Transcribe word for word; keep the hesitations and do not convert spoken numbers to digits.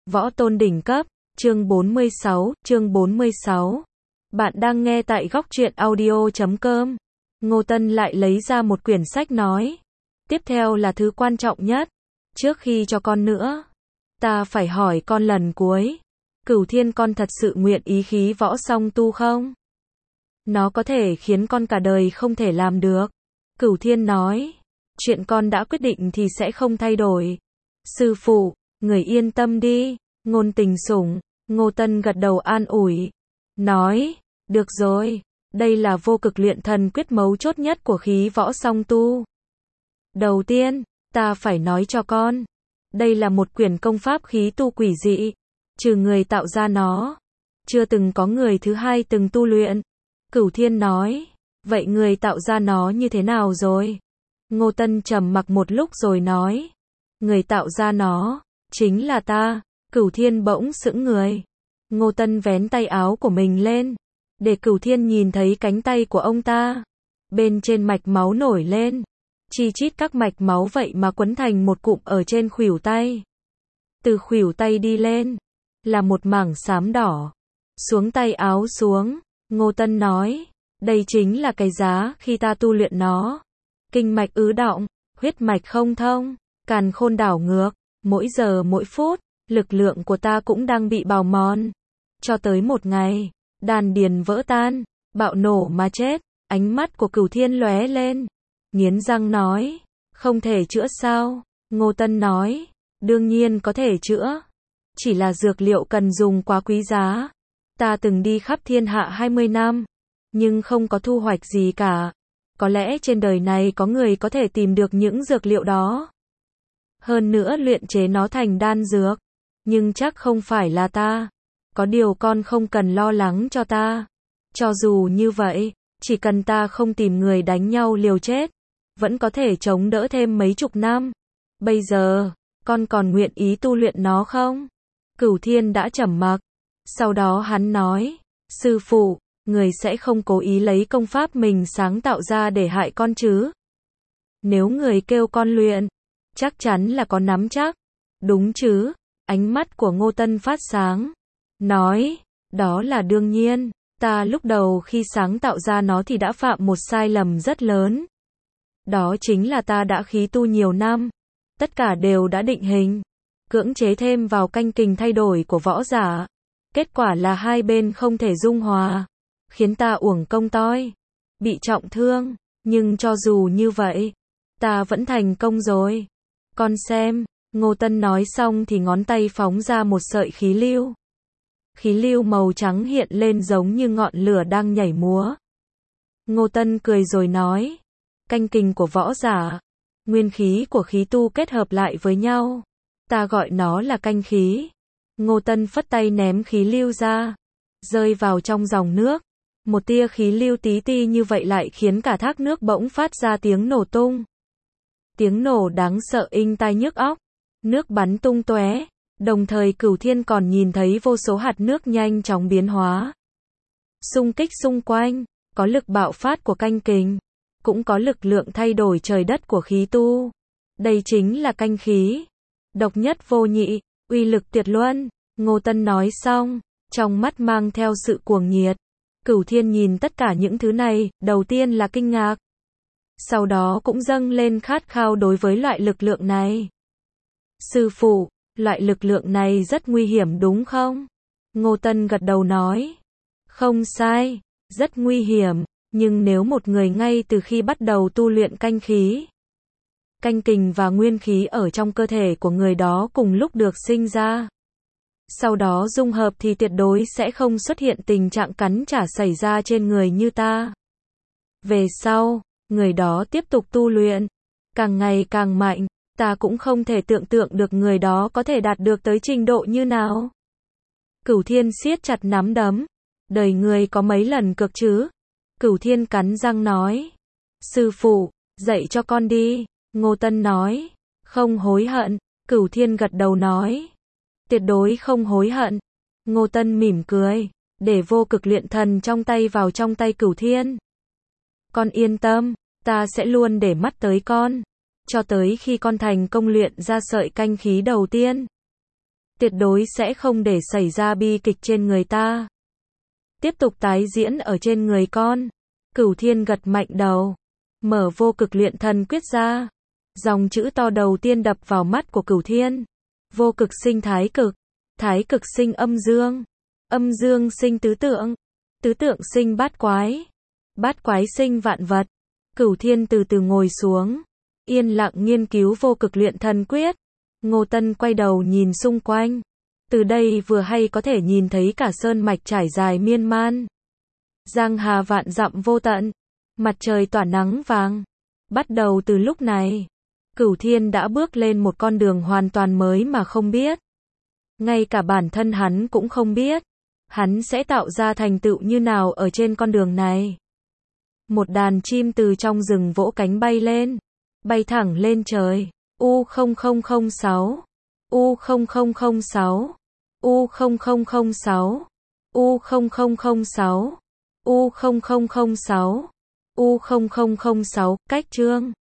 Võ tôn đỉnh cấp, chương bốn mươi sáu, chương bốn mươi sáu. Bạn đang nghe tại góc truyện audio chấm com. Ngô Tân lại lấy ra một quyển sách nói. Tiếp theo là thứ quan trọng nhất. Trước khi cho con nữa, ta phải hỏi con lần cuối. Cửu Thiên con thật sự nguyện ý khí võ song tu không? Nó có thể khiến con cả đời không thể làm được. Cửu Thiên nói. Chuyện con đã quyết định thì sẽ không thay đổi. Sư phụ, người yên tâm đi. Ngôn Tình sủng. Ngô Tân gật đầu an ủi. Nói, được rồi, đây là vô cực luyện thần quyết mấu chốt nhất của khí võ song tu. Đầu tiên, ta phải nói cho con. Đây là một quyển công pháp khí tu quỷ dị. Trừ người tạo ra nó, chưa từng có người thứ hai từng tu luyện. Cửu Thiên nói, vậy người tạo ra nó như thế nào rồi? Ngô Tân trầm mặc một lúc rồi nói, người tạo ra nó, chính là ta. Cửu Thiên bỗng sững người. Ngô Tân vén tay áo của mình lên, để Cửu Thiên nhìn thấy cánh tay của ông ta. Bên trên mạch máu nổi lên, chi chít các mạch máu vậy mà quấn thành một cụm ở trên khuỷu tay. Từ khuỷu tay đi lên, là một mảng xám đỏ. Xuống tay áo xuống, Ngô Tân nói, đây chính là cái giá khi ta tu luyện nó. Kinh mạch ứ đọng, huyết mạch không thông, càn khôn đảo ngược, mỗi giờ mỗi phút, lực lượng của ta cũng đang bị bào mòn. Cho tới một ngày, đan điền vỡ tan, bạo nổ mà chết. Ánh mắt của Cửu Thiên lóe lên, nghiến răng nói, không thể chữa sao? Ngô Tân nói, đương nhiên có thể chữa. Chỉ là dược liệu cần dùng quá quý giá. Ta từng đi khắp thiên hạ hai mươi năm, nhưng không có thu hoạch gì cả. Có lẽ trên đời này có người có thể tìm được những dược liệu đó. Hơn nữa luyện chế nó thành đan dược. Nhưng chắc không phải là ta. Có điều con không cần lo lắng cho ta. Cho dù như vậy, chỉ cần ta không tìm người đánh nhau liều chết, vẫn có thể chống đỡ thêm mấy chục năm. Bây giờ, con còn nguyện ý tu luyện nó không? Cửu Thiên đã trầm mặc. Sau đó hắn nói, sư phụ, người sẽ không cố ý lấy công pháp mình sáng tạo ra để hại con chứ? Nếu người kêu con luyện, chắc chắn là có nắm chắc. Đúng chứ? Ánh mắt của Ngô Tân phát sáng. Nói, đó là đương nhiên. Ta lúc đầu khi sáng tạo ra nó thì đã phạm một sai lầm rất lớn. Đó chính là ta đã khí tu nhiều năm. Tất cả đều đã định hình. Cưỡng chế thêm vào canh kình thay đổi của võ giả. Kết quả là hai bên không thể dung hòa. Khiến ta uổng công toi. Bị trọng thương. Nhưng cho dù như vậy, ta vẫn thành công rồi. Con xem. Ngô Tân nói xong thì ngón tay phóng ra một sợi khí lưu. Khí lưu màu trắng hiện lên giống như ngọn lửa đang nhảy múa. Ngô Tân cười rồi nói, canh kình của võ giả, nguyên khí của khí tu kết hợp lại với nhau. Ta gọi nó là canh khí. Ngô Tân phất tay ném khí lưu ra, rơi vào trong dòng nước. Một tia khí lưu tí ti như vậy lại khiến cả thác nước bỗng phát ra tiếng nổ tung. Tiếng nổ đáng sợ inh tai nhức óc. Nước bắn tung tóe. Đồng thời Cửu Thiên còn nhìn thấy vô số hạt nước nhanh chóng biến hóa. Xung kích xung quanh, có lực bạo phát của canh kình, cũng có lực lượng thay đổi trời đất của khí tu. Đây chính là canh khí. Độc nhất vô nhị, uy lực tuyệt luân. Ngô Tân nói xong, trong mắt mang theo sự cuồng nhiệt. Cửu Thiên nhìn tất cả những thứ này, đầu tiên là kinh ngạc. Sau đó cũng dâng lên khát khao đối với loại lực lượng này. Sư phụ, loại lực lượng này rất nguy hiểm đúng không? Ngô Tân gật đầu nói. Không sai, rất nguy hiểm, nhưng nếu một người ngay từ khi bắt đầu tu luyện canh khí, canh kình và nguyên khí ở trong cơ thể của người đó cùng lúc được sinh ra, sau đó dung hợp thì tuyệt đối sẽ không xuất hiện tình trạng cắn trả xảy ra trên người như ta. Về sau, người đó tiếp tục tu luyện, càng ngày càng mạnh. Ta cũng không thể tưởng tượng được người đó có thể đạt được tới trình độ như nào. Cửu Thiên siết chặt nắm đấm. Đời người có mấy lần cược chứ? Cửu Thiên cắn răng nói. Sư phụ, dạy cho con đi. Ngô Tân nói. Không hối hận. Cửu Thiên gật đầu nói. Tuyệt đối không hối hận. Ngô Tân mỉm cười, để vô cực luyện thần trong tay vào trong tay Cửu Thiên. Con yên tâm, ta sẽ luôn để mắt tới con. Cho tới khi con thành công luyện ra sợi canh khí đầu tiên. tuyệt đối sẽ không để xảy ra bi kịch trên người ta. Tiếp tục tái diễn ở trên người con. Cửu Thiên gật mạnh đầu, mở vô cực luyện thần quyết ra. Dòng chữ to đầu tiên đập vào mắt của Cửu Thiên. Vô cực sinh thái cực, thái cực sinh âm dương, âm dương sinh tứ tượng, tứ tượng sinh bát quái, bát quái sinh vạn vật. Cửu Thiên từ từ ngồi xuống, yên lặng nghiên cứu vô cực luyện thần quyết. Ngô Tân quay đầu nhìn xung quanh. Từ đây vừa hay có thể nhìn thấy cả sơn mạch trải dài miên man. Giang hà vạn dặm vô tận, mặt trời tỏa nắng vàng. Bắt đầu từ lúc này, Cửu Thiên đã bước lên một con đường hoàn toàn mới mà không biết. Ngay cả bản thân hắn cũng không biết, hắn sẽ tạo ra thành tựu như nào ở trên con đường này. Một đàn chim từ trong rừng vỗ cánh bay lên, bay thẳng lên trời. U không không không sáu, U không không không sáu, U không không không sáu, U không không không sáu, U không không không sáu, U không không không sáu, cách chương.